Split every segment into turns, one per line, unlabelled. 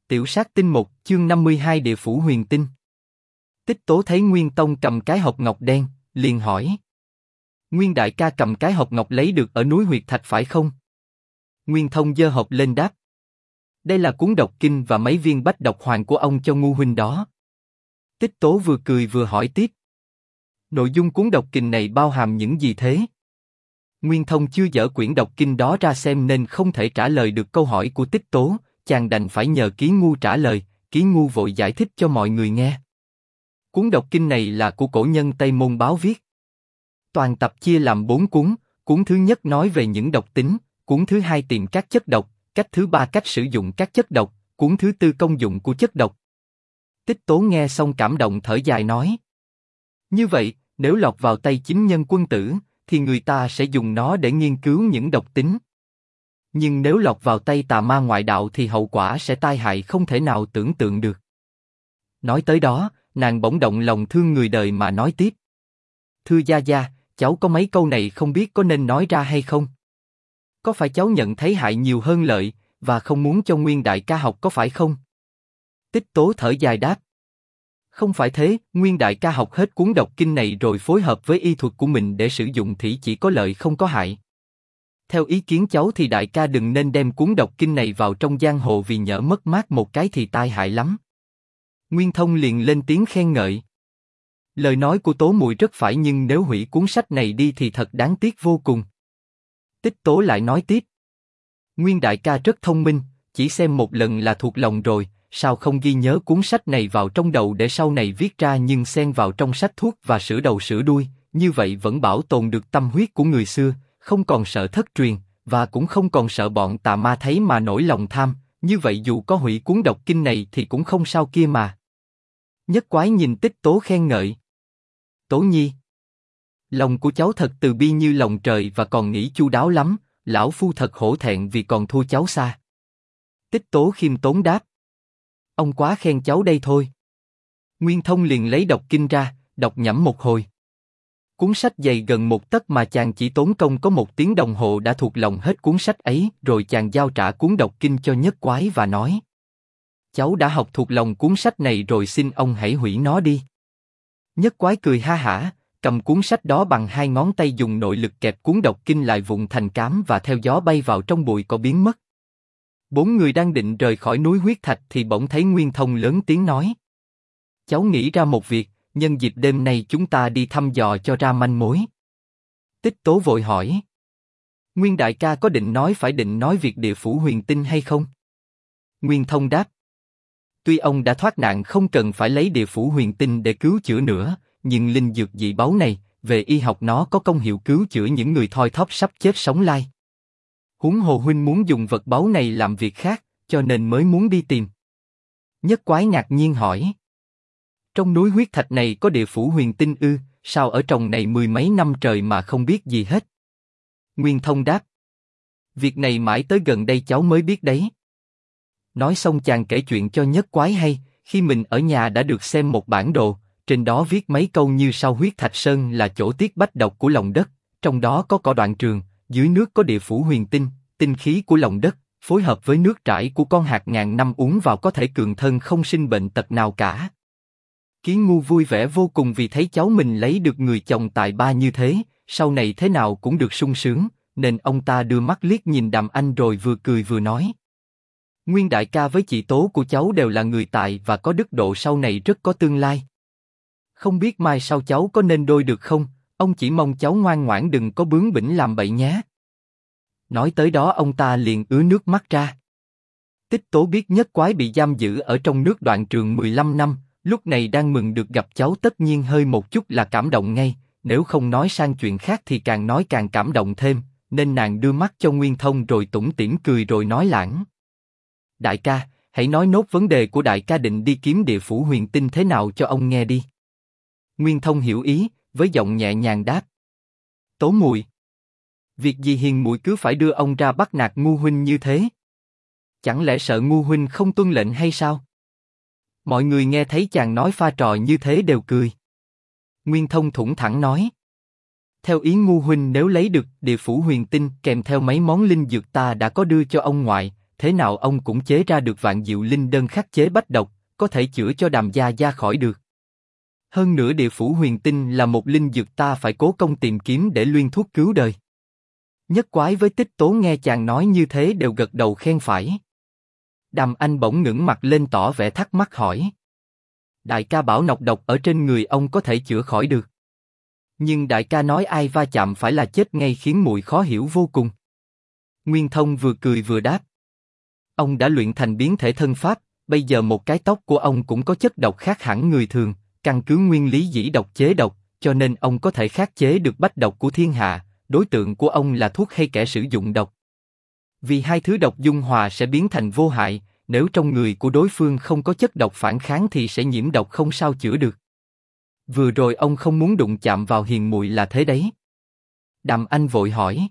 Tiểu sát tinh 1, chương 52 Địa phủ huyền tinh. Tích Tố thấy Nguyên Tông cầm cái hộp ngọc đen, liền hỏi. Nguyên đại ca cầm cái hộp ngọc lấy được ở núi Huyệt Thạch phải không? Nguyên Thông giơ hộp lên đáp. Đây là cuốn độc kinh và mấy viên bách độc hoàng của ông cho Ngu huynh đó. Tích Tố vừa cười vừa hỏi tiếp. Nội dung cuốn độc kinh này bao hàm những gì thế? Nguyên Thông chưa dở quyển độc kinh đó ra xem nên không thể trả lời được câu hỏi của Tích Tố, chàng đành phải nhờ Ký Ngu trả lời. Ký Ngu vội giải thích cho mọi người nghe. Cuốn độc kinh này là của cổ nhân Tây Môn Báo viết. Toàn tập chia làm 4 cuốn, cuốn thứ nhất nói về những độc tính, cuốn thứ hai tìm các chất độc, cách thứ ba cách sử dụng các chất độc, cuốn thứ tư công dụng của chất độc. Tích Tố nghe xong cảm động thở dài nói. Như vậy, nếu lọt vào tay chính nhân quân tử, thì người ta sẽ dùng nó để nghiên cứu những độc tính. Nhưng nếu lọt vào tay tà ma ngoại đạo thì hậu quả sẽ tai hại không thể nào tưởng tượng được. Nói tới đó, nàng bỗng động lòng thương người đời mà nói tiếp. Thưa gia gia, cháu có mấy câu này không biết có nên nói ra hay không? Có phải cháu nhận thấy hại nhiều hơn lợi, và không muốn cho Nguyên đại ca học có phải không? Tích Tố thở dài đáp. Không phải thế, Nguyên đại ca học hết cuốn độc kinh này rồi phối hợp với y thuật của mình để sử dụng thì chỉ có lợi không có hại. Theo ý kiến cháu thì đại ca đừng nên đem cuốn độc kinh này vào trong giang hồ vì nhỡ mất mát một cái thì tai hại lắm. Nguyên Thông liền lên tiếng khen ngợi. Lời nói của Tố muội rất phải nhưng nếu hủy cuốn sách này đi thì thật đáng tiếc vô cùng. Tích Tố lại nói tiếp. Nguyên đại ca rất thông minh, chỉ xem một lần là thuộc lòng rồi, sao không ghi nhớ cuốn sách này vào trong đầu để sau này viết ra nhưng xen vào trong sách thuốc và sửa đầu sửa đuôi, như vậy vẫn bảo tồn được tâm huyết của người xưa, không còn sợ thất truyền, và cũng không còn sợ bọn tà ma thấy mà nổi lòng tham, như vậy dù có hủy cuốn độc kinh này thì cũng không sao kia mà. Nhất Quái nhìn Tích Tố khen ngợi. Tố nhi, lòng của cháu thật từ bi như lòng trời và còn nghĩ chu đáo lắm, lão phu thật hổ thẹn vì còn thua cháu xa. Tích Tố khiêm tốn đáp. Ông quá khen cháu đây thôi. Nguyên Thông liền lấy độc kinh ra, đọc nhẩm một hồi. Cuốn sách dày gần 1 tấc mà chàng chỉ tốn công có 1 tiếng đồng hồ đã thuộc lòng hết cuốn sách ấy, rồi chàng giao trả cuốn độc kinh cho Nhất Quái và nói. Cháu đã học thuộc lòng cuốn sách này rồi xin ông hãy hủy nó đi. Nhất Quái cười ha hả, cầm cuốn sách đó bằng 2 ngón tay dùng nội lực kẹp cuốn độc kinh lại vụn thành cám và theo gió bay vào trong bụi cỏ biến mất. 4 người đang định rời khỏi núi Huyết Thạch thì bỗng thấy Nguyên Thông lớn tiếng nói. Cháu nghĩ ra một việc, nhân dịp đêm nay chúng ta đi thăm dò cho ra manh mối. Tích Tố vội hỏi. Nguyên đại ca có định nói việc địa phủ huyền tinh hay không? Nguyên Thông đáp. Tuy ông đã thoát nạn không cần phải lấy địa phủ huyền tinh để cứu chữa nữa, nhưng linh dược dị báu này, về y học nó có công hiệu cứu chữa những người thoi thóp sắp chết sống lai. Huống hồ huynh muốn dùng vật báu này làm việc khác, cho nên mới muốn đi tìm. Nhất Quái ngạc nhiên hỏi. Trong núi Huyết Thạch này có địa phủ huyền tinh ư? Sao ở trong này 10 mấy năm trời mà không biết gì hết? Nguyên Thông đáp. Việc này mãi tới gần đây cháu mới biết đấy. Nói xong chàng kể chuyện cho Nhất Quái hay, khi mình ở nhà đã được xem một bản đồ, trên đó viết mấy câu như sau: Huyết Thạch Sơn là chỗ tiết bách độc của lòng đất, trong đó có cỏ đoạn trường, dưới nước có địa phủ huyền tinh, tinh khí của lòng đất, phối hợp với nước trải của con hạt ngàn năm uống vào có thể cường thân không sinh bệnh tật nào cả. Ký Ngu vui vẻ vô cùng vì thấy cháu mình lấy được người chồng tài ba như thế, sau này thế nào cũng được sung sướng, nên ông ta đưa mắt liếc nhìn Đàm Anh rồi vừa cười vừa nói. Nguyên đại ca với chị Tố của cháu đều là người tài và có đức độ, sau này rất có tương lai. Không biết mai sau cháu có nên đôi được không, ông chỉ mong cháu ngoan ngoãn đừng có bướng bỉnh làm bậy nhé. Nói tới đó ông ta liền ứa nước mắt ra. Tích Tố biết Nhất Quái bị giam giữ ở trong nước đoạn trường 15 năm, lúc này đang mừng được gặp cháu tất nhiên hơi một chút là cảm động ngay, nếu không nói sang chuyện khác thì càng nói càng cảm động thêm, nên nàng đưa mắt cho Nguyên Thông rồi tủm tỉm cười rồi nói lãng. Đại ca, hãy nói nốt vấn đề của đại ca định đi kiếm địa phủ huyền tinh thế nào cho ông nghe đi. Nguyên Thông hiểu ý, với giọng nhẹ nhàng đáp. Tố muội, việc gì hiền muội cứ phải đưa ông ra bắt nạt Ngu huynh như thế? Chẳng lẽ sợ Ngu huynh không tuân lệnh hay sao? Mọi người nghe thấy chàng nói pha trò như thế đều cười. Nguyên Thông thủng thẳng nói. Theo ý Ngu huynh nếu lấy được địa phủ huyền tinh kèm theo mấy món linh dược ta đã có đưa cho ông ngoại, thế nào ông cũng chế ra được vạn diệu linh đơn khắc chế bách độc, có thể chữa cho Đàm gia gia khỏi được. Hơn nữa địa phủ huyền tinh là một linh dược ta phải cố công tìm kiếm để luyện thuốc cứu đời. Nhất Quái với Tích Tố nghe chàng nói như thế đều gật đầu khen phải. Đàm Anh bỗng ngẩng mặt lên tỏ vẻ thắc mắc hỏi. Đại ca bảo nọc độc ở trên người ông có thể chữa khỏi được. Nhưng đại ca nói ai va chạm phải là chết ngay khiến muội khó hiểu vô cùng. Nguyên Thông vừa cười vừa đáp. Ông đã luyện thành biến thể thân pháp, bây giờ một cái tóc của ông cũng có chất độc khác hẳn người thường, căn cứ nguyên lý dĩ độc chế độc, cho nên ông có thể khắc chế được bách độc của thiên hạ, đối tượng của ông là thuốc hay kẻ sử dụng độc. Vì hai thứ độc dung hòa sẽ biến thành vô hại, nếu trong người của đối phương không có chất độc phản kháng thì sẽ nhiễm độc không sao chữa được. Vừa rồi ông không muốn đụng chạm vào hiền muội là thế đấy. Đàm Anh vội hỏi.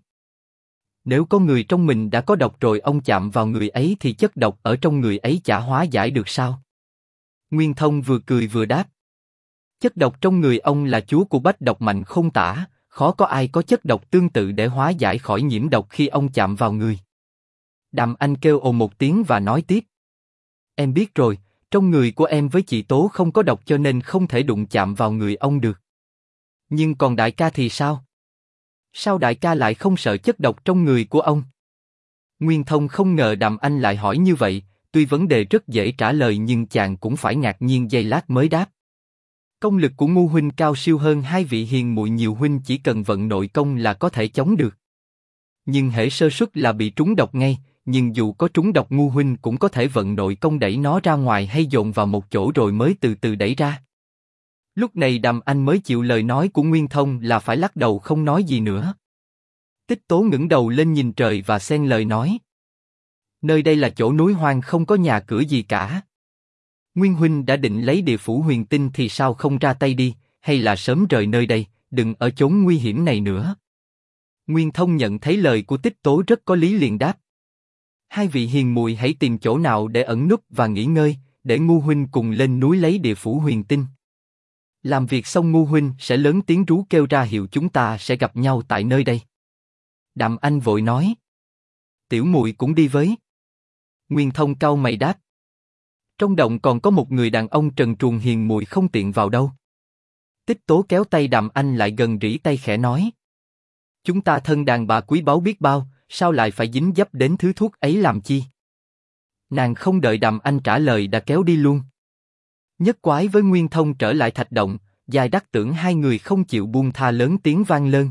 Nếu có người trong mình đã có độc rồi ông chạm vào người ấy thì chất độc ở trong người ấy chả hóa giải được sao? Nguyên Thông vừa cười vừa đáp. Chất độc trong người ông là chúa của bách độc mạnh không tả, khó có ai có chất độc tương tự để hóa giải khỏi nhiễm độc khi ông chạm vào người. Đàm Anh kêu ồ một tiếng và nói tiếp. Em biết rồi, trong người của em với chị Tố không có độc cho nên không thể đụng chạm vào người ông được. Nhưng còn đại ca thì sao? Sao đại ca lại không sợ chất độc trong người của ông? Nguyên Thông không ngờ Đàm Anh lại hỏi như vậy, tuy vấn đề rất dễ trả lời nhưng chàng cũng phải ngạc nhiên giây lát mới đáp. Công lực của Ngu huynh cao siêu hơn hai vị hiền muội nhiều, huynh chỉ cần vận nội công là có thể chống được. Nhưng hễ sơ suất là bị trúng độc ngay, nhưng dù có trúng độc Ngu huynh cũng có thể vận nội công đẩy nó ra ngoài hay dồn vào một chỗ rồi mới từ từ đẩy ra. Lúc này Đàm Anh mới chịu lời nói của Nguyên Thông là phải lắc đầu không nói gì nữa. Tích Tố ngẩng đầu lên nhìn trời và xen lời nói. Nơi đây là chỗ núi hoang không có nhà cửa gì cả. Nguyên huynh đã định lấy địa phủ huyền tinh thì sao không ra tay đi, hay là sớm rời nơi đây, đừng ở chốn nguy hiểm này nữa. Nguyên Thông nhận thấy lời của Tích Tố rất có lý liền đáp. Hai vị hiền muội hãy tìm chỗ nào để ẩn núp và nghỉ ngơi, để Ngu huynh cùng lên núi lấy địa phủ huyền tinh. Làm việc xong Ngu huynh sẽ lớn tiếng rú kêu ra hiệu chúng ta sẽ gặp nhau tại nơi đây. Đàm Anh vội nói. Tiểu muội cũng đi với. Nguyên Thông cau mày đáp. Trong động còn có một người đàn ông trần truồng, hiền muội không tiện vào đâu. Tích Tố kéo tay Đàm Anh lại gần rỉ tay khẽ nói. Chúng ta thân đàn bà quý báu biết bao, sao lại phải dính dấp đến thứ thuốc ấy làm chi? Nàng không đợi Đàm Anh trả lời đã kéo đi luôn. Nhất Quái với Nguyên Thông trở lại thạch động, Giai Đắc tưởng hai người không chịu buông tha lớn tiếng vang lên.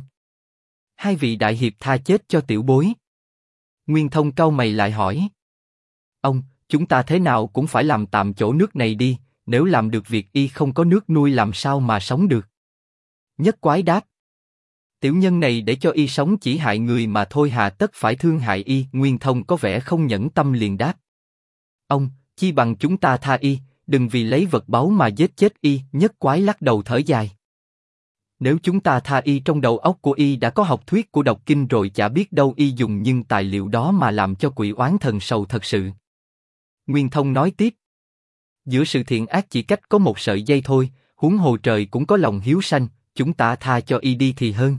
Hai vị đại hiệp tha chết cho tiểu bối. Nguyên Thông cau mày lại hỏi. Ông, chúng ta thế nào cũng phải làm tạm chỗ nước này đi, nếu làm được việc y không có nước nuôi làm sao mà sống được? Nhất Quái đáp. Tiểu nhân này để cho y sống chỉ hại người mà thôi, hà tất phải thương hại y. Nguyên Thông có vẻ không nhẫn tâm liền đáp. Ông, chi bằng chúng ta tha y, đừng vì lấy vật báu mà giết chết y. Nhất Quái lắc đầu thở dài. Nếu chúng ta tha y, trong đầu óc của y đã có học thuyết của độc kinh rồi, chả biết đâu y dùng nhưng tài liệu đó mà làm cho quỷ oán thần sầu thật sự. Nguyên Thông nói tiếp. Giữa sự thiện ác chỉ cách có một sợi dây thôi, huống hồ trời cũng có lòng hiếu sanh, chúng ta tha cho y đi thì hơn.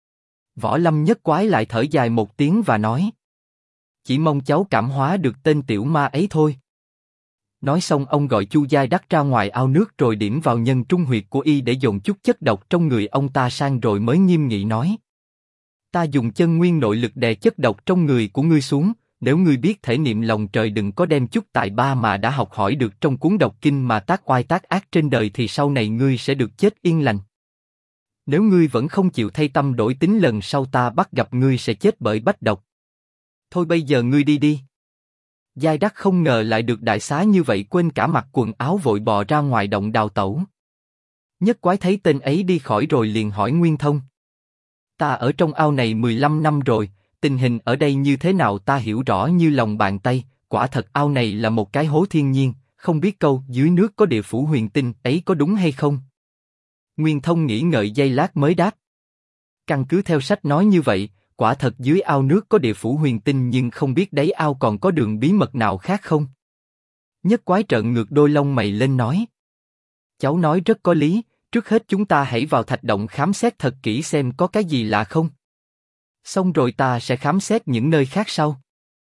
Võ Lâm Nhất Quái lại thở dài một tiếng và nói. Chỉ mong cháu cảm hóa được tên tiểu ma ấy thôi. Nói xong ông gọi Chu Giai Đắc ra ngoài ao nước rồi điểm vào nhân trung huyệt của y để dồn chút chất độc trong người ông ta sang rồi mới nghiêm nghị nói. Ta dùng chân nguyên nội lực đè chất độc trong người của ngươi xuống, nếu ngươi biết thể niệm lòng trời đừng có đem chút tài ba mà đã học hỏi được trong cuốn độc kinh mà tác oai tác ác trên đời thì sau này ngươi sẽ được chết yên lành. Nếu ngươi vẫn không chịu thay tâm đổi tính, lần sau ta bắt gặp ngươi sẽ chết bởi bách độc. Thôi bây giờ ngươi đi đi. Giai Đắc không ngờ lại được đại xá như vậy, quên cả mặc quần áo vội bò ra ngoài động đào tẩu. Nhất Quái thấy tên ấy đi khỏi rồi liền hỏi Nguyên Thông. Ta ở trong ao này 15 năm rồi, tình hình ở đây như thế nào ta hiểu rõ như lòng bàn tay, quả thật ao này là một cái hố thiên nhiên, không biết câu dưới nước có địa phủ huyền tinh ấy có đúng hay không? Nguyên Thông nghĩ ngợi giây lát mới đáp. Căn cứ theo sách nói như vậy, quả thật dưới ao nước có địa phủ huyền tinh, nhưng không biết đáy ao còn có đường bí mật nào khác không? Nhất Quái trợn ngược đôi lông mày lên nói. Cháu nói rất có lý, trước hết chúng ta hãy vào thạch động khám xét thật kỹ xem có cái gì lạ không. Xong rồi ta sẽ khám xét những nơi khác sau.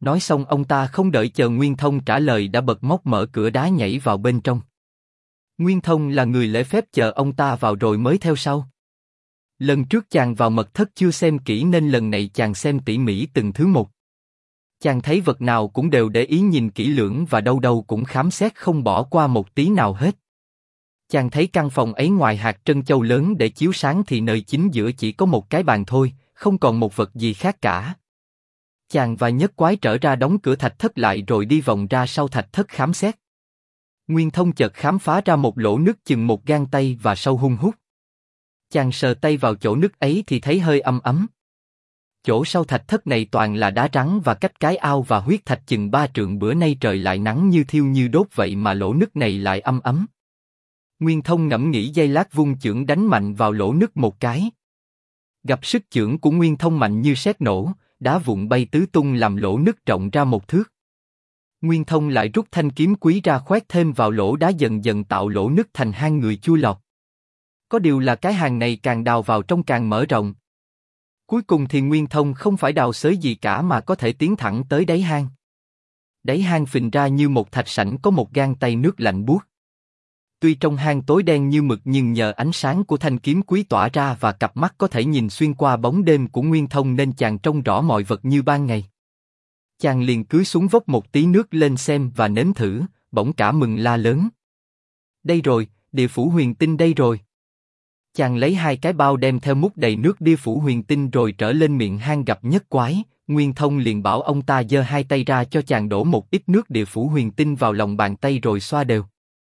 Nói xong ông ta không đợi chờ Nguyên Thông trả lời đã bật móc mở cửa đá nhảy vào bên trong. Nguyên Thông là người lễ phép chờ ông ta vào rồi mới theo sau. Lần trước chàng vào mật thất chưa xem kỹ nên lần này chàng xem tỉ mỉ từng thứ một. Chàng thấy vật nào cũng đều để ý nhìn kỹ lưỡng và đâu đâu cũng khám xét không bỏ qua một tí nào hết. Chàng thấy căn phòng ấy ngoài hạt trân châu lớn để chiếu sáng thì nơi chính giữa chỉ có một cái bàn thôi, không còn một vật gì khác cả. Chàng và Nhất Quái trở ra đóng cửa thạch thất lại rồi đi vòng ra sau thạch thất khám xét. Nguyên Thông chợt khám phá ra một lỗ nứt chừng một gang tay và sâu hun hút. Chàng sờ tay vào chỗ nứt ấy thì thấy hơi ấm ấm. Chỗ sau thạch thất này toàn là đá rắn và cách cái ao và huyết thạch chừng 3 trượng, bữa nay trời lại nắng như thiêu như đốt vậy mà lỗ nứt này lại ấm ấm. Nguyên Thông ngẫm nghĩ giây lát vung chưởng đánh mạnh vào lỗ nứt một cái. Gặp sức chưởng của Nguyên Thông mạnh như sét nổ, đá vụn bay tứ tung làm lỗ nứt rộng ra 1 thước. Nguyên Thông lại rút thanh kiếm quý ra khoét thêm vào lỗ đá dần dần tạo lỗ nứt thành hang người chui lọt. Có điều là cái hang này càng đào vào trong càng mở rộng. Cuối cùng thì Nguyên Thông không phải đào xới gì cả mà có thể tiến thẳng tới đáy hang. Đáy hang phình ra như một thạch sảnh có một gang tay nước lạnh buốt. Tuy trong hang tối đen như mực nhưng nhờ ánh sáng của thanh kiếm quý tỏa ra và cặp mắt có thể nhìn xuyên qua bóng đêm của Nguyên Thông nên chàng trông rõ mọi vật như ban ngày. Chàng liền cúi xuống vốc một tí nước lên xem và nếm thử, bỗng cả mừng la lớn. Đây rồi, địa phủ huyền tinh đây rồi. Chàng lấy 2 cái bao đem theo múc đầy nước địa phủ huyền tinh rồi trở lên miệng hang gặp Nhất Quái. Nguyên Thông liền bảo ông ta giơ 2 tay ra cho chàng đổ một ít nước địa phủ huyền tinh vào lòng bàn tay rồi xoa đều.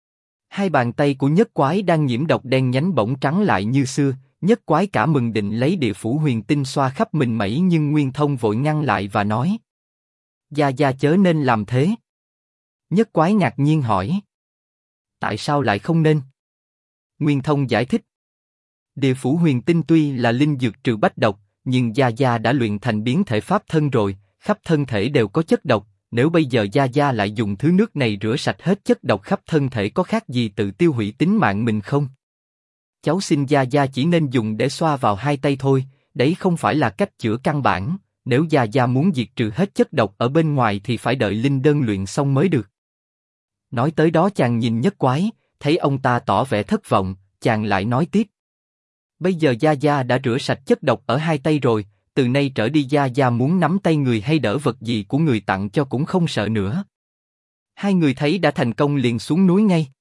2 bàn tay của Nhất Quái đang nhiễm độc đen nhánh bỗng trắng lại như xưa. Nhất Quái cả mừng định lấy địa phủ huyền tinh xoa khắp mình mẩy nhưng Nguyên Thông vội ngăn lại và nói: Gia Gia chớ nên làm thế. Nhất Quái ngạc nhiên hỏi: Tại sao lại không nên? Nguyên Thông giải thích: Địa phủ huyền tinh tuy là linh dược trừ bách độc, nhưng Gia Gia đã luyện thành biến thể pháp thân rồi, khắp thân thể đều có chất độc. Nếu bây giờ Gia Gia lại dùng thứ nước này rửa sạch hết chất độc khắp thân thể có khác gì tự tiêu hủy tính mạng mình không? Cháu xin Gia Gia chỉ nên dùng để xoa vào 2 tay thôi, đấy không phải là cách chữa căn bản. Nếu Gia Gia muốn diệt trừ hết chất độc ở bên ngoài thì phải đợi linh đơn luyện xong mới được. Nói tới đó chàng nhìn Nhất Quái, thấy ông ta tỏ vẻ thất vọng, chàng lại nói tiếp: Bây giờ Gia Gia đã rửa sạch chất độc ở 2 tay rồi, từ nay trở đi Gia Gia muốn nắm tay người hay đỡ vật gì của người tặng cho cũng không sợ nữa. 2 người thấy đã thành công liền xuống núi ngay.